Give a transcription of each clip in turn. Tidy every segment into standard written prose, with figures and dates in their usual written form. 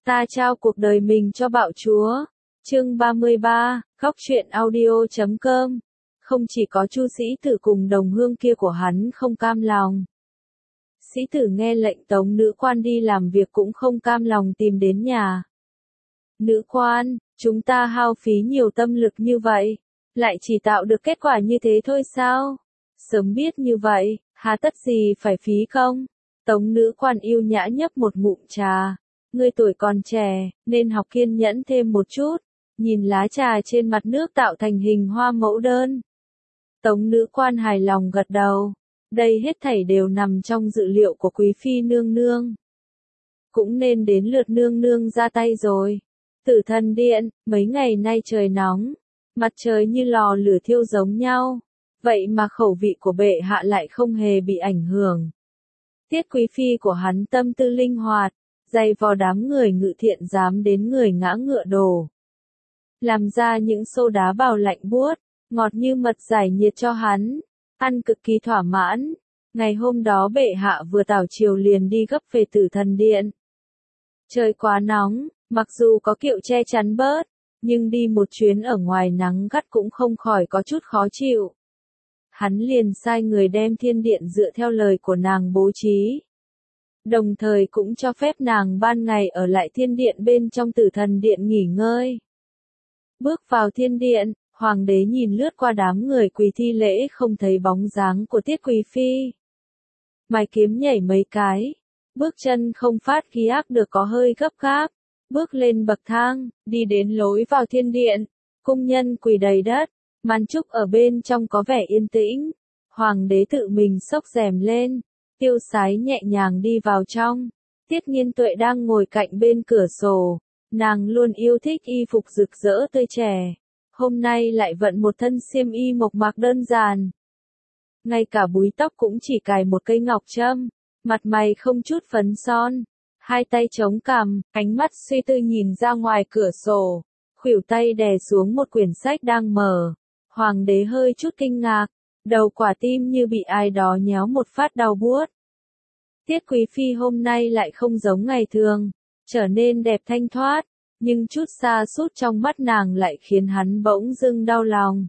Ta trao cuộc đời mình cho bạo chúa. Chương 33, khóc chuyện audio.com. Không chỉ có Chu sĩ tử cùng đồng hương kia của hắn không cam lòng. Sĩ tử nghe lệnh tống nữ quan đi làm việc cũng không cam lòng tìm đến nhà. Nữ quan, chúng ta hao phí nhiều tâm lực như vậy, lại chỉ tạo được kết quả như thế thôi sao? Sớm biết như vậy, hà tất gì phải phí công? Tống nữ quan yêu nhã nhấp một ngụm trà. Ngươi tuổi còn trẻ, nên học kiên nhẫn thêm một chút. Nhìn lá trà trên mặt nước tạo thành hình hoa mẫu đơn. Tống nữ quan hài lòng gật đầu. Đây hết thảy đều nằm trong dự liệu của quý phi nương nương. Cũng nên đến lượt nương nương ra tay rồi. Tử Thần Điện, mấy ngày nay trời nóng. Mặt trời như lò lửa thiêu giống nhau. Vậy mà khẩu vị của bệ hạ lại không hề bị ảnh hưởng. Tiết quý phi của hắn tâm tư linh hoạt. Dày vò đám người ngự thiện dám đến người ngã ngựa đổ. Làm ra những xô đá bào lạnh buốt, ngọt như mật giải nhiệt cho hắn. Ăn cực kỳ thỏa mãn. Ngày hôm đó bệ hạ vừa tảo triều liền đi gấp về Tử Thần Điện. Trời quá nóng, mặc dù có kiệu che chắn bớt, nhưng đi một chuyến ở ngoài nắng gắt cũng không khỏi có chút khó chịu. Hắn liền sai người đem thiên điện dựa theo lời của nàng bố trí. Đồng thời cũng cho phép nàng ban ngày ở lại thiên điện bên trong Tử Thần Điện nghỉ ngơi. Bước vào thiên điện, hoàng đế nhìn lướt qua đám người quỳ thi lễ không thấy bóng dáng của Tiết quý phi. Mày kiếm nhảy mấy cái, bước chân không phát khí ác được có hơi gấp gáp, bước lên bậc thang, đi đến lối vào thiên điện, cung nhân quỳ đầy đất, màn trúc ở bên trong có vẻ yên tĩnh, hoàng đế tự mình xốc rèm lên. Tiêu sái nhẹ nhàng đi vào trong. Tiết Nghiên Tuệ đang ngồi cạnh bên cửa sổ. Nàng luôn yêu thích y phục rực rỡ tươi trẻ. Hôm nay lại vận một thân xiêm y mộc mạc đơn giản. Ngay cả búi tóc cũng chỉ cài một cây ngọc trâm. Mặt mày không chút phấn son. Hai tay chống cằm, ánh mắt suy tư nhìn ra ngoài cửa sổ. Khuỷu tay đè xuống một quyển sách đang mở. Hoàng đế hơi chút kinh ngạc. Đầu quả tim như bị ai đó nhéo một phát đau buốt. Tiết quý phi hôm nay lại không giống ngày thường, trở nên đẹp thanh thoát, nhưng chút xa sút trong mắt nàng lại khiến hắn bỗng dưng đau lòng.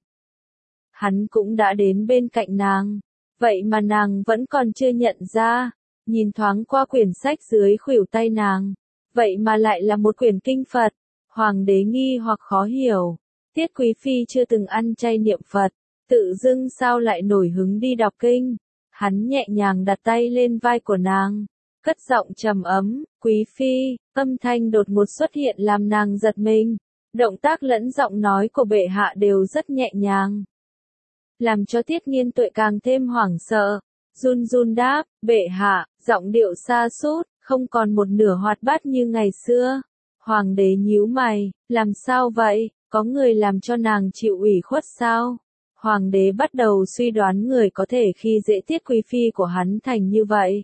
Hắn cũng đã đến bên cạnh nàng, vậy mà nàng vẫn còn chưa nhận ra, nhìn thoáng qua quyển sách dưới khuỷu tay nàng, vậy mà lại là một quyển kinh Phật. Hoàng đế nghi hoặc khó hiểu, Tiết quý phi chưa từng ăn chay niệm Phật. Tự dưng sao lại nổi hứng đi đọc kinh. Hắn nhẹ nhàng đặt tay lên vai của nàng, cất giọng trầm ấm, quý phi, âm thanh đột ngột xuất hiện làm nàng giật mình. Động tác lẫn giọng nói của bệ hạ đều rất nhẹ nhàng. Làm cho Tiết Nghiên Tuệ càng thêm hoảng sợ, run run đáp, bệ hạ, giọng điệu sa sút, không còn một nửa hoạt bát như ngày xưa. Hoàng đế nhíu mày, làm sao vậy, có người làm cho nàng chịu ủy khuất sao? Hoàng đế bắt đầu suy đoán người có thể khi dễ Tiết quý phi của hắn thành như vậy.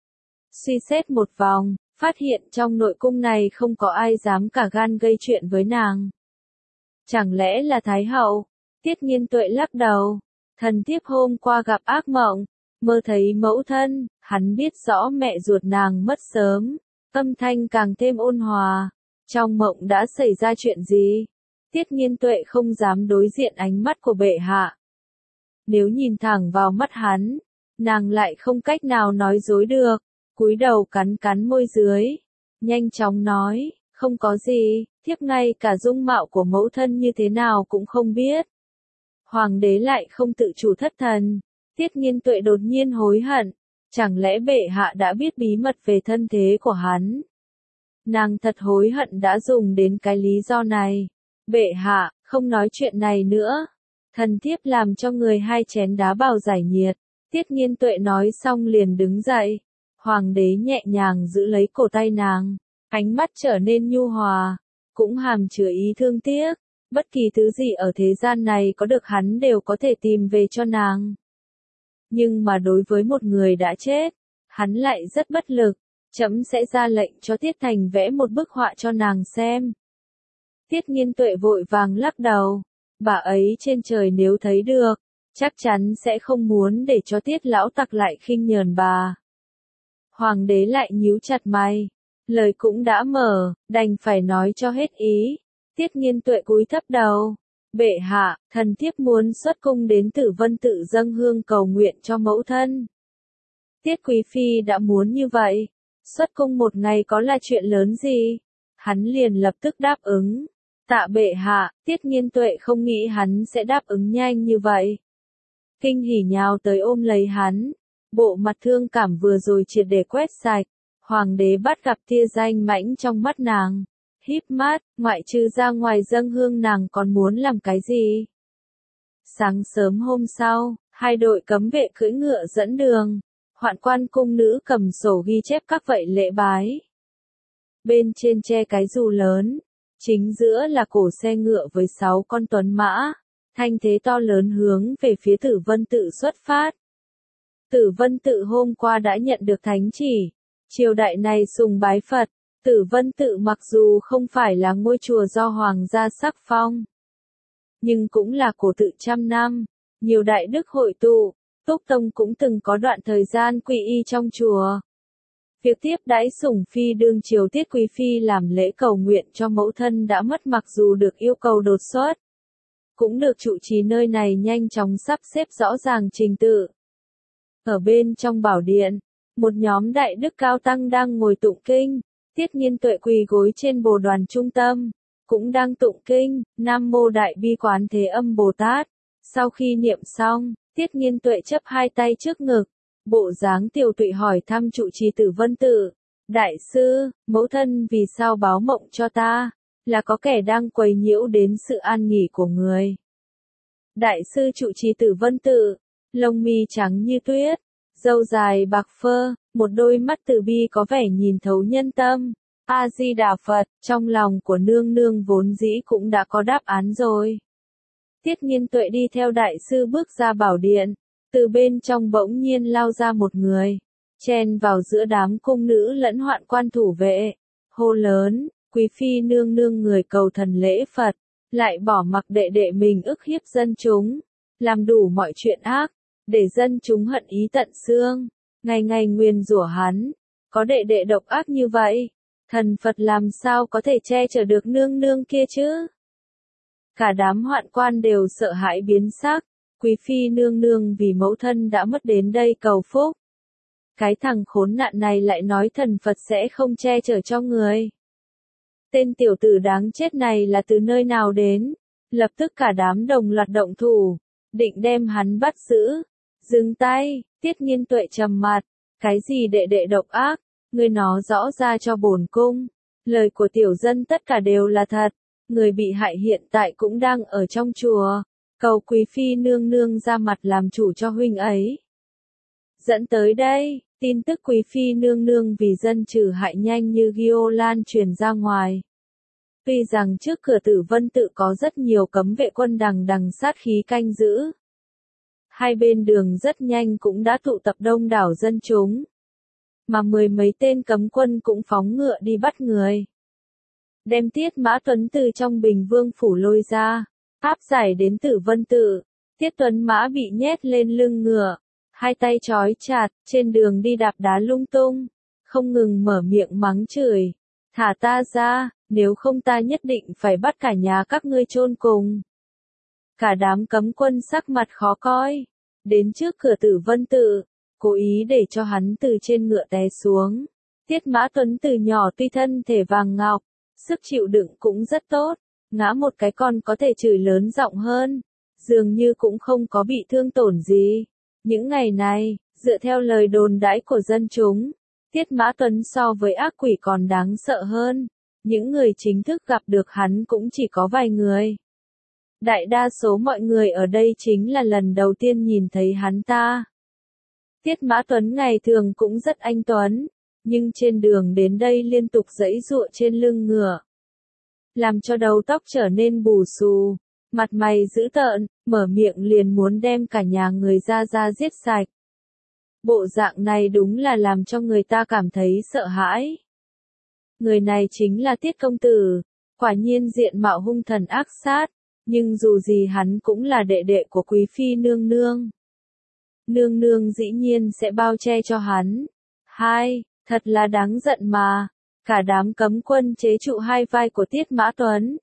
Suy xét một vòng, phát hiện trong nội cung này không có ai dám cả gan gây chuyện với nàng. Chẳng lẽ là Thái hậu? Tiết Nghiên Tuệ lắc đầu. Thần thiếp hôm qua gặp ác mộng, mơ thấy mẫu thân, hắn biết rõ mẹ ruột nàng mất sớm, âm thanh càng thêm ôn hòa. Trong mộng đã xảy ra chuyện gì? Tiết Nghiên Tuệ không dám đối diện ánh mắt của bệ hạ. Nếu nhìn thẳng vào mắt hắn, nàng lại không cách nào nói dối được, cúi đầu cắn cắn môi dưới, nhanh chóng nói, không có gì, thiếp ngay cả dung mạo của mẫu thân như thế nào cũng không biết. Hoàng đế lại không tự chủ thất thần, Tiết Nghiên Tuệ đột nhiên hối hận, chẳng lẽ bệ hạ đã biết bí mật về thân thế của hắn? Nàng thật hối hận đã dùng đến cái lý do này. Bệ hạ, không nói chuyện này nữa. Thần thiếp làm cho người 2 chén đá bào giải nhiệt. Tiết Nghiên Tuệ nói xong liền đứng dậy. Hoàng đế nhẹ nhàng giữ lấy cổ tay nàng. Ánh mắt trở nên nhu hòa. Cũng hàm chứa ý thương tiếc. Bất kỳ thứ gì ở thế gian này có được hắn đều có thể tìm về cho nàng. Nhưng mà đối với một người đã chết, hắn lại rất bất lực. Trẫm sẽ ra lệnh cho Tiết Thành vẽ một bức họa cho nàng xem. Tiết Nghiên Tuệ vội vàng lắc đầu. Bà ấy trên trời nếu thấy được, chắc chắn sẽ không muốn để cho Tiết lão tặc lại khinh nhờn bà. Hoàng đế lại nhíu chặt mày. Lời cũng đã mở, đành phải nói cho hết ý. Tiết Nghiên Tuệ cúi thấp đầu. Bệ hạ, thần thiếp muốn xuất cung đến Tử Vân Tự dâng hương cầu nguyện cho mẫu thân. Tiết Quý Phi đã muốn như vậy. Xuất cung một ngày có là chuyện lớn gì? Hắn liền lập tức đáp ứng. Tạ bệ hạ, Tiết Nghiên Tuệ không nghĩ hắn sẽ đáp ứng nhanh như vậy. Kinh hỉ nhào tới ôm lấy hắn. Bộ mặt thương cảm vừa rồi triệt để quét sạch. Hoàng đế bắt gặp tia danh mãnh trong mắt nàng. Híp mắt, ngoại trừ ra ngoài dâng hương nàng còn muốn làm cái gì? Sáng sớm hôm sau, hai đội cấm vệ cưỡi ngựa dẫn đường. Hoạn quan cung nữ cầm sổ ghi chép các vậy lễ bái. Bên trên che cái dù lớn, chính giữa là cổ xe ngựa với 6 con tuấn mã, thanh thế to lớn hướng về phía Tử Vân Tự xuất phát. Tử Vân Tự hôm qua đã nhận được thánh chỉ, triều đại này sùng bái Phật. Tử Vân Tự mặc dù không phải là ngôi chùa do hoàng gia sắc phong, nhưng cũng là cổ tự trăm năm, nhiều đại đức hội tụ. Túc Tông cũng từng có đoạn thời gian quy y trong chùa. Việc tiếp đãi sủng phi đương triều Tiết Quý Phi làm lễ cầu nguyện cho mẫu thân đã mất, mặc dù được yêu cầu đột xuất, cũng được trụ trì nơi này nhanh chóng sắp xếp rõ ràng trình tự. Ở bên trong bảo điện, một nhóm đại đức cao tăng đang ngồi tụng kinh. Tiết Nghiên Tuệ quỳ gối trên bồ đoàn trung tâm, cũng đang tụng kinh, Nam Mô Đại Bi Quán Thế Âm Bồ Tát. Sau khi niệm xong, Tiết Nghiên Tuệ chắp hai tay trước ngực, bộ dáng tiều tụy hỏi thăm trụ trì Tử Vân Tự. Đại sư, mẫu thân vì sao báo mộng cho ta, là có kẻ đang quấy nhiễu đến sự an nghỉ của người. Đại sư trụ trì Tử Vân Tự, lông mi trắng như tuyết, râu dài bạc phơ, một đôi mắt từ bi có vẻ nhìn thấu nhân tâm. A-di-đà Phật, trong lòng của nương nương vốn dĩ cũng đã có đáp án rồi. Tiết Nghiên Tuệ đi theo đại sư bước ra bảo điện, từ bên trong bỗng nhiên lao ra một người, chen vào giữa đám cung nữ lẫn hoạn quan thủ vệ, hô lớn, Quý Phi nương nương người cầu thần lễ Phật, lại bỏ mặc đệ đệ mình ức hiếp dân chúng, làm đủ mọi chuyện ác, để dân chúng hận ý tận xương, ngày ngày nguyền rủa hắn, có đệ đệ độc ác như vậy, thần Phật làm sao có thể che chở được nương nương kia chứ? Cả đám hoạn quan đều sợ hãi biến sắc, Quý Phi nương nương vì mẫu thân đã mất đến đây cầu phúc. Cái thằng khốn nạn này lại nói thần Phật sẽ không che chở cho người. Tên tiểu tử đáng chết này là từ nơi nào đến? Lập tức cả đám đồng loạt động thủ, định đem hắn bắt giữ. Dừng tay, Tiết Nghiên Tuệ trầm mặt, cái gì đệ đệ độc ác, ngươi nói rõ ra cho bổn cung. Lời của tiểu dân tất cả đều là thật, người bị hại hiện tại cũng đang ở trong chùa, cầu Quý Phi nương nương ra mặt làm chủ cho huynh ấy. Dẫn tới đây, tin tức Quý Phi nương nương vì dân trừ hại nhanh như Gio lan truyền ra ngoài. Tuy rằng trước cửa Tử Vân Tự có rất nhiều cấm vệ quân đằng đằng sát khí canh giữ. Hai bên đường rất nhanh cũng đã tụ tập đông đảo dân chúng. Mà 10 mấy tên cấm quân cũng phóng ngựa đi bắt người. Đem Tiết Mã Tuấn từ trong Bình Vương phủ lôi ra, áp giải đến Tử Vân Tự. Tiết Tuấn Mã bị nhét lên lưng ngựa, hai tay trói chặt, trên đường đi đạp đá lung tung, không ngừng mở miệng mắng chửi. Thả ta ra, nếu không ta nhất định phải bắt cả nhà các ngươi chôn cùng. Cả đám cấm quân sắc mặt khó coi, đến trước cửa Tử Vân Tự, cố ý để cho hắn từ trên ngựa té xuống. Tiết Mã Tuấn từ nhỏ tuy thân thể vàng ngọc, sức chịu đựng cũng rất tốt, ngã một cái còn có thể chửi lớn giọng hơn, dường như cũng không có bị thương tổn gì. Những ngày này, dựa theo lời đồn đãi của dân chúng, Tiết Mã Tuấn so với ác quỷ còn đáng sợ hơn. Những người chính thức gặp được hắn cũng chỉ có vài người. Đại đa số mọi người ở đây chính là lần đầu tiên nhìn thấy hắn ta. Tiết Mã Tuấn ngày thường cũng rất anh tuấn, nhưng trên đường đến đây liên tục giãy giụa trên lưng ngựa, làm cho đầu tóc trở nên bù xù, mặt mày dữ tợn, mở miệng liền muốn đem cả nhà người ra giết sạch. Bộ dạng này đúng là làm cho người ta cảm thấy sợ hãi. Người này chính là Tiết công tử, quả nhiên diện mạo hung thần ác sát, nhưng dù gì hắn cũng là đệ đệ của Quý Phi nương nương. Nương nương dĩ nhiên sẽ bao che cho hắn. Thật là đáng giận mà. Cả đám cấm quân chế trụ hai vai của Tiết Mã Tuấn.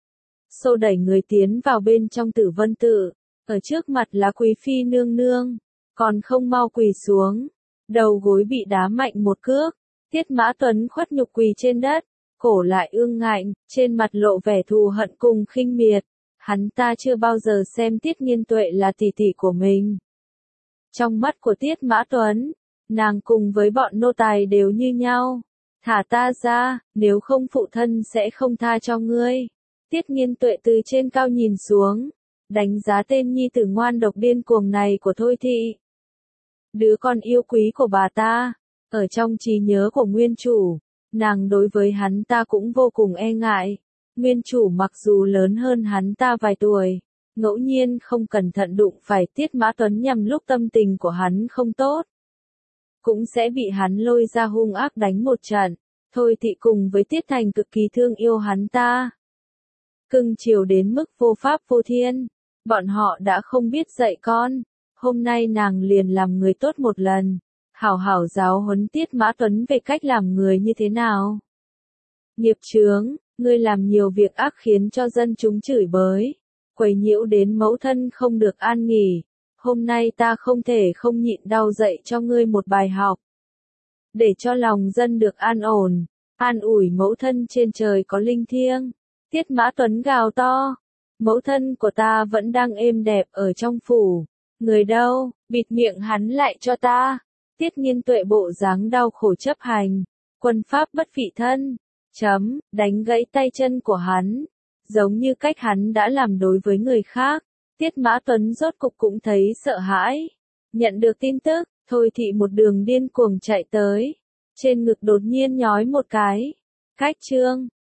Xô đẩy người tiến vào bên trong Tử Vân Tự, ở trước mặt là Quý Phi nương nương, còn không mau quỳ xuống, đầu gối bị đá mạnh một cước, Tiết Mã Tuấn khuất nhục quỳ trên đất, cổ lại ương ngạnh, trên mặt lộ vẻ thù hận cùng khinh miệt, hắn ta chưa bao giờ xem Tiết Nghiên Tuệ là tỷ tỷ của mình. Trong mắt của Tiết Mã Tuấn, nàng cùng với bọn nô tài đều như nhau. Thả ta ra, nếu không phụ thân sẽ không tha cho ngươi. Tiết Nghiên Tuệ từ trên cao nhìn xuống, đánh giá tên nhi tử ngoan độc điên cuồng này của Thôi Thị. Đứa con yêu quý của bà ta, ở trong trí nhớ của nguyên chủ, nàng đối với hắn ta cũng vô cùng e ngại. Nguyên chủ mặc dù lớn hơn hắn ta vài tuổi, ngẫu nhiên không cẩn thận đụng phải Tiết Mã Tuấn nhằm lúc tâm tình của hắn không tốt, cũng sẽ bị hắn lôi ra hung ác đánh một trận. Thôi Thị cùng với Tiết Thành cực kỳ thương yêu hắn ta, cưng chiều đến mức vô pháp vô thiên. Bọn họ đã không biết dạy con, hôm nay nàng liền làm người tốt một lần, hảo hảo giáo huấn Tiết Mã Tuấn về cách làm người như thế nào. Nghiệp chướng, ngươi làm nhiều việc ác khiến cho dân chúng chửi bới, quấy nhiễu đến mẫu thân không được an nghỉ. Hôm nay ta không thể không nhịn đau dạy cho ngươi một bài học, để cho lòng dân được an ổn, an ủi mẫu thân trên trời có linh thiêng. Tiết Mã Tuấn gào to, mẫu thân của ta vẫn đang êm đẹp ở trong phủ, người đâu, bịt miệng hắn lại cho ta. Tiết Nghiên Tuệ bộ dáng đau khổ chấp hành, quân pháp bất phị thân, đánh gãy tay chân của hắn, giống như cách hắn đã làm đối với người khác. Tiết Mã Tuấn rốt cục cũng thấy sợ hãi. Nhận được tin tức, Thôi Thị một đường điên cuồng chạy tới. Trên ngực đột nhiên nhói một cái. Cách chương